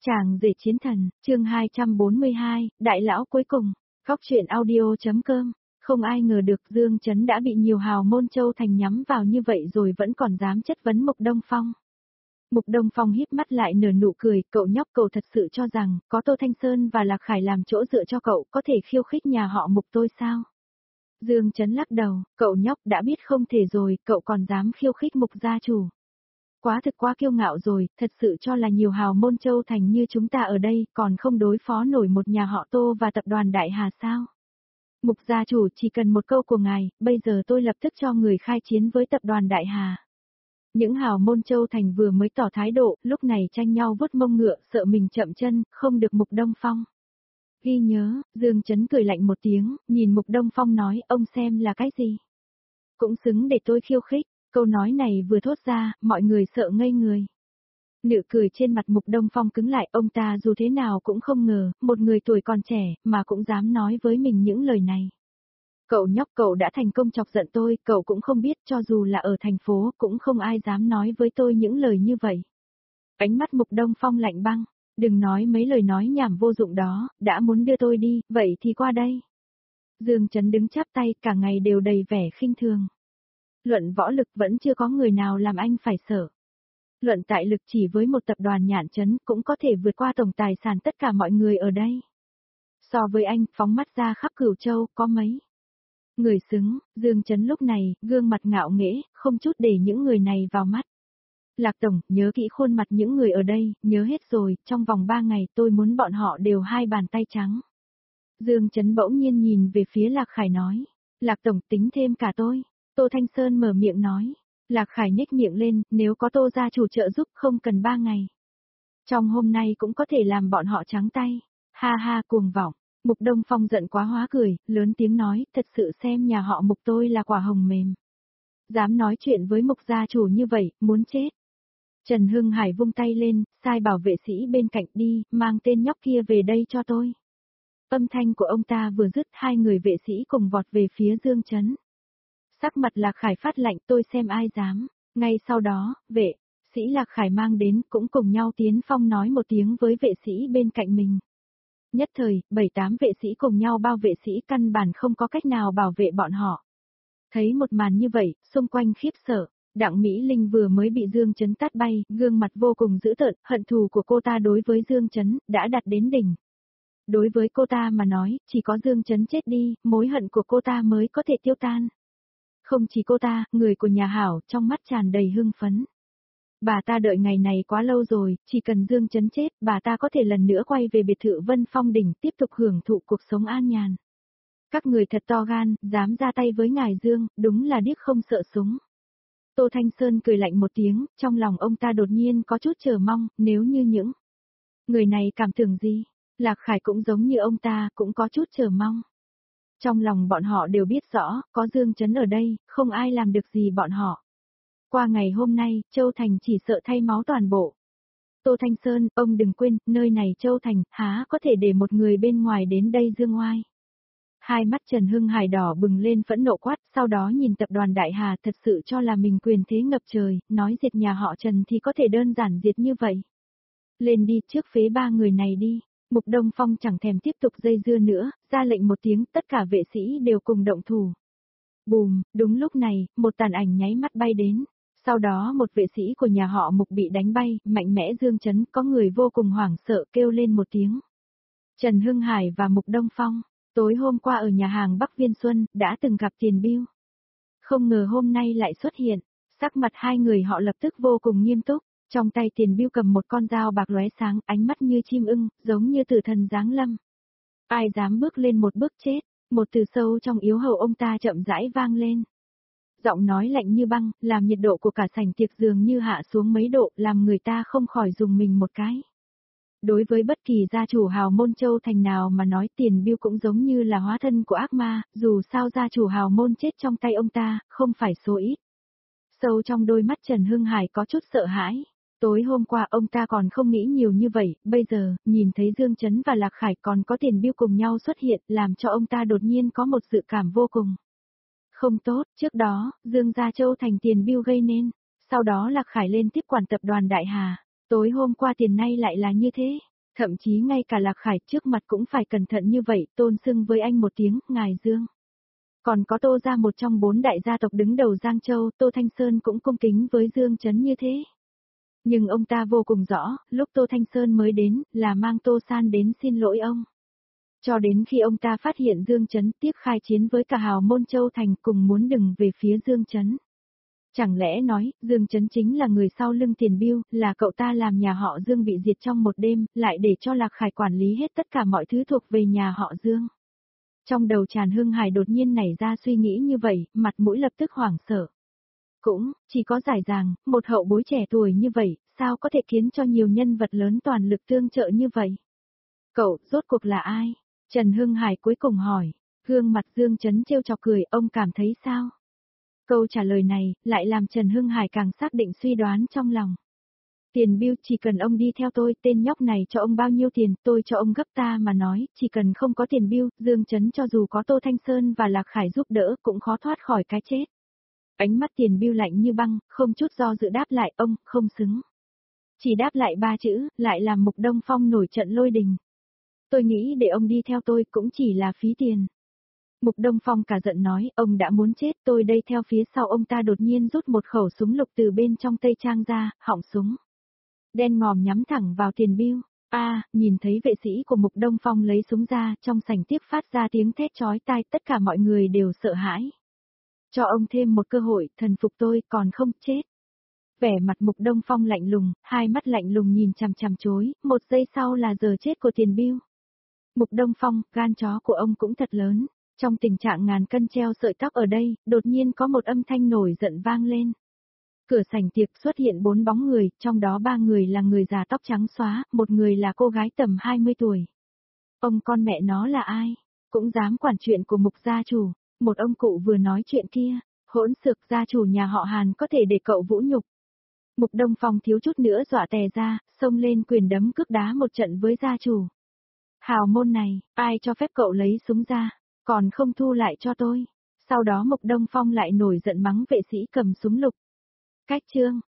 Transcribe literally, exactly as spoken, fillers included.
Chàng rể chiến thần, chương hai trăm bốn mươi hai, đại lão cuối cùng, góc truyện audio.com, không ai ngờ được Dương Chấn đã bị nhiều hào môn Châu Thành nhắm vào như vậy rồi vẫn còn dám chất vấn Mục Đông Phong. Mục Đông Phong híp mắt lại nở nụ cười, cậu nhóc cậu thật sự cho rằng, có Tô Thanh Sơn và Lạc Khải làm chỗ dựa cho cậu có thể khiêu khích nhà họ Mục tôi sao? Dương Chấn lắc đầu, cậu nhóc đã biết không thể rồi, cậu còn dám khiêu khích Mục gia chủ. Quá thực quá kiêu ngạo rồi, thật sự cho là nhiều hào môn Châu Thành như chúng ta ở đây còn không đối phó nổi một nhà họ Tô và tập đoàn Đại Hà sao? Mục gia chủ chỉ cần một câu của ngài, bây giờ tôi lập tức cho người khai chiến với tập đoàn Đại Hà. Những hào môn Châu Thành vừa mới tỏ thái độ, lúc này tranh nhau vuốt mông ngựa, sợ mình chậm chân, không được Mục Đông Phong. Ghi nhớ, Dương Chấn cười lạnh một tiếng, nhìn Mục Đông Phong nói, ông xem là cái gì? Cũng xứng để tôi khiêu khích. Câu nói này vừa thốt ra, mọi người sợ ngây người. Nụ cười trên mặt Mục Đông Phong cứng lại, ông ta dù thế nào cũng không ngờ, một người tuổi còn trẻ, mà cũng dám nói với mình những lời này. Cậu nhóc cậu đã thành công chọc giận tôi, cậu cũng không biết cho dù là ở thành phố, cũng không ai dám nói với tôi những lời như vậy. Ánh mắt Mục Đông Phong lạnh băng, đừng nói mấy lời nói nhảm vô dụng đó, đã muốn đưa tôi đi, vậy thì qua đây. Dương Chấn đứng chắp tay, cả ngày đều đầy vẻ khinh thường. Luận võ lực vẫn chưa có người nào làm anh phải sợ. Luận tại lực chỉ với một tập đoàn Nhạn Chấn cũng có thể vượt qua tổng tài sản tất cả mọi người ở đây. So với anh, phóng mắt ra khắp Cửu Châu, có mấy người xứng. Dương Chấn lúc này, gương mặt ngạo nghễ, không chút để những người này vào mắt. Lạc Tổng, nhớ kỹ khuôn mặt những người ở đây, nhớ hết rồi, trong vòng ba ngày tôi muốn bọn họ đều hai bàn tay trắng. Dương Chấn bỗng nhiên nhìn về phía Lạc Khải nói, Lạc Tổng tính thêm cả tôi. Tô Thanh Sơn mở miệng nói, Lạc Khải nhếch miệng lên, nếu có Tô gia chủ trợ giúp không cần ba ngày. Trong hôm nay cũng có thể làm bọn họ trắng tay, ha ha cuồng vọng. Mục Đông Phong giận quá hóa cười, lớn tiếng nói, thật sự xem nhà họ Mục tôi là quả hồng mềm. Dám nói chuyện với Mục gia chủ như vậy, muốn chết. Trần Hưng Hải vung tay lên, sai bảo vệ sĩ bên cạnh đi, mang tên nhóc kia về đây cho tôi. Âm thanh của ông ta vừa dứt, hai người vệ sĩ cùng vọt về phía Dương Chấn. Sắc mặt Lạc Khải phát lạnh, tôi xem ai dám. Ngay sau đó, vệ sĩ Lạc Khải mang đến cũng cùng nhau tiến phong nói một tiếng với vệ sĩ bên cạnh mình. Nhất thời, bảy tám vệ sĩ cùng nhau bao vệ sĩ căn bản không có cách nào bảo vệ bọn họ. Thấy một màn như vậy, xung quanh khiếp sợ, Đặng Mỹ Linh vừa mới bị Dương Chấn tát bay, gương mặt vô cùng dữ tợn, hận thù của cô ta đối với Dương Chấn đã đạt đến đỉnh. Đối với cô ta mà nói, chỉ có Dương Chấn chết đi, mối hận của cô ta mới có thể tiêu tan. Không chỉ cô ta, người của nhà Hảo, trong mắt tràn đầy hưng phấn. Bà ta đợi ngày này quá lâu rồi, chỉ cần Dương Chấn chết, bà ta có thể lần nữa quay về biệt thự Vân Phong Đỉnh tiếp tục hưởng thụ cuộc sống an nhàn. Các người thật to gan, dám ra tay với ngài Dương, đúng là điếc không sợ súng. Tô Thanh Sơn cười lạnh một tiếng, trong lòng ông ta đột nhiên có chút chờ mong, nếu như những người này cảm tưởng gì, Lạc Khải cũng giống như ông ta, cũng có chút chờ mong. Trong lòng bọn họ đều biết rõ, có Dương Chấn ở đây, không ai làm được gì bọn họ. Qua ngày hôm nay, Châu Thành chỉ sợ thay máu toàn bộ. Tô Thanh Sơn, ông đừng quên, nơi này Châu Thành, há có thể để một người bên ngoài đến đây dương oai. Hai mắt Trần Hưng Hải đỏ bừng lên phẫn nộ quát, sau đó nhìn tập đoàn Đại Hà thật sự cho là mình quyền thế ngập trời, nói diệt nhà họ Trần thì có thể đơn giản diệt như vậy. Lên đi, trước phế ba người này đi. Mục Đông Phong chẳng thèm tiếp tục dây dưa nữa, ra lệnh một tiếng, tất cả vệ sĩ đều cùng động thủ. Bùm, đúng lúc này, một tàn ảnh nháy mắt bay đến. Sau đó một vệ sĩ của nhà họ Mục bị đánh bay, mạnh mẽ Dương Chấn, có người vô cùng hoảng sợ kêu lên một tiếng. Trần Hưng Hải và Mục Đông Phong, tối hôm qua ở nhà hàng Bắc Viên Xuân, đã từng gặp Tiền Bưu. Không ngờ hôm nay lại xuất hiện, sắc mặt hai người họ lập tức vô cùng nghiêm túc. Trong tay Tiền Bưu cầm một con dao bạc lóe sáng, ánh mắt như chim ưng, giống như tử thần giáng lâm. Ai dám bước lên một bước chết, một từ sâu trong yếu hầu ông ta chậm rãi vang lên. Giọng nói lạnh như băng, làm nhiệt độ của cả sảnh tiệc dường như hạ xuống mấy độ, làm người ta không khỏi dùng mình một cái. Đối với bất kỳ gia chủ hào môn Châu Thành nào mà nói Tiền Bưu cũng giống như là hóa thân của ác ma, dù sao gia chủ hào môn chết trong tay ông ta, không phải số ít. Sâu trong đôi mắt Trần Hưng Hải có chút sợ hãi. Tối hôm qua ông ta còn không nghĩ nhiều như vậy, bây giờ, nhìn thấy Dương Chấn và Lạc Khải còn có Tiền Bưu cùng nhau xuất hiện, làm cho ông ta đột nhiên có một dự cảm vô cùng không tốt. Trước đó, Dương Gia Châu Thành Tiền Bưu gây nên, sau đó Lạc Khải lên tiếp quản tập đoàn Đại Hà, tối hôm qua tiền nay lại là như thế. Thậm chí ngay cả Lạc Khải trước mặt cũng phải cẩn thận như vậy, tôn xưng với anh một tiếng, ngài Dương. Còn có Tô gia một trong bốn đại gia tộc đứng đầu Giang Châu, Tô Thanh Sơn cũng cung kính với Dương Chấn như thế. Nhưng ông ta vô cùng rõ, lúc Tô Thanh Sơn mới đến, là mang Tô San đến xin lỗi ông. Cho đến khi ông ta phát hiện Dương Chấn tiếp khai chiến với cả hào môn Châu Thành cùng muốn đừng về phía Dương Chấn. Chẳng lẽ nói, Dương Chấn chính là người sau lưng Tiền Biêu, là cậu ta làm nhà họ Dương bị diệt trong một đêm, lại để cho Lạc Khải quản lý hết tất cả mọi thứ thuộc về nhà họ Dương. Trong đầu Tràn Hưng Hải đột nhiên nảy ra suy nghĩ như vậy, mặt mũi lập tức hoảng sợ. Cũng, chỉ có giải ràng, một hậu bối trẻ tuổi như vậy, sao có thể khiến cho nhiều nhân vật lớn toàn lực tương trợ như vậy? Cậu, rốt cuộc là ai? Trần Hưng Hải cuối cùng hỏi, gương mặt Dương Chấn trêu chọc cười, ông cảm thấy sao? Câu trả lời này, lại làm Trần Hưng Hải càng xác định suy đoán trong lòng. Tiền Biêu, chỉ cần ông đi theo tôi, tên nhóc này cho ông bao nhiêu tiền, tôi cho ông gấp ta mà nói, chỉ cần không có Tiền Biêu, Dương Chấn cho dù có Tô Thanh Sơn và Lạc Khải giúp đỡ cũng khó thoát khỏi cái chết. Ánh mắt Tiền Biêu lạnh như băng, không chút do dự đáp lại, ông, không xứng. Chỉ đáp lại ba chữ, lại làm Mục Đông Phong nổi trận lôi đình. Tôi nghĩ để ông đi theo tôi cũng chỉ là phí tiền. Mục Đông Phong cả giận nói, ông đã muốn chết, tôi đây theo phía sau ông ta đột nhiên rút một khẩu súng lục từ bên trong tây trang ra, họng súng đen ngòm nhắm thẳng vào Tiền Biêu. A, à, nhìn thấy vệ sĩ của Mục Đông Phong lấy súng ra, trong sảnh tiếp phát ra tiếng thét chói tai, tất cả mọi người đều sợ hãi. Cho ông thêm một cơ hội, thần phục tôi, còn không chết. Vẻ mặt Mục Đông Phong lạnh lùng, hai mắt lạnh lùng nhìn chằm chằm chối, một giây sau là giờ chết của Tiền Biêu. Mục Đông Phong, gan chó của ông cũng thật lớn. Trong tình trạng ngàn cân treo sợi tóc ở đây, đột nhiên có một âm thanh nổi giận vang lên. Cửa sảnh tiệc xuất hiện bốn bóng người, trong đó ba người là người già tóc trắng xóa, một người là cô gái tầm hai mươi tuổi. Ông con mẹ nó là ai? Cũng dám quản chuyện của Mục gia chủ. Một ông cụ vừa nói chuyện kia, hỗn xược, gia chủ nhà họ Hàn có thể để cậu vũ nhục. Mục Đông Phong thiếu chút nữa dọa tè ra, xông lên quyền đấm cước đá một trận với gia chủ. Hào môn này, ai cho phép cậu lấy súng ra, còn không thu lại cho tôi. Sau đó Mục Đông Phong lại nổi giận mắng vệ sĩ cầm súng lục. Cách chương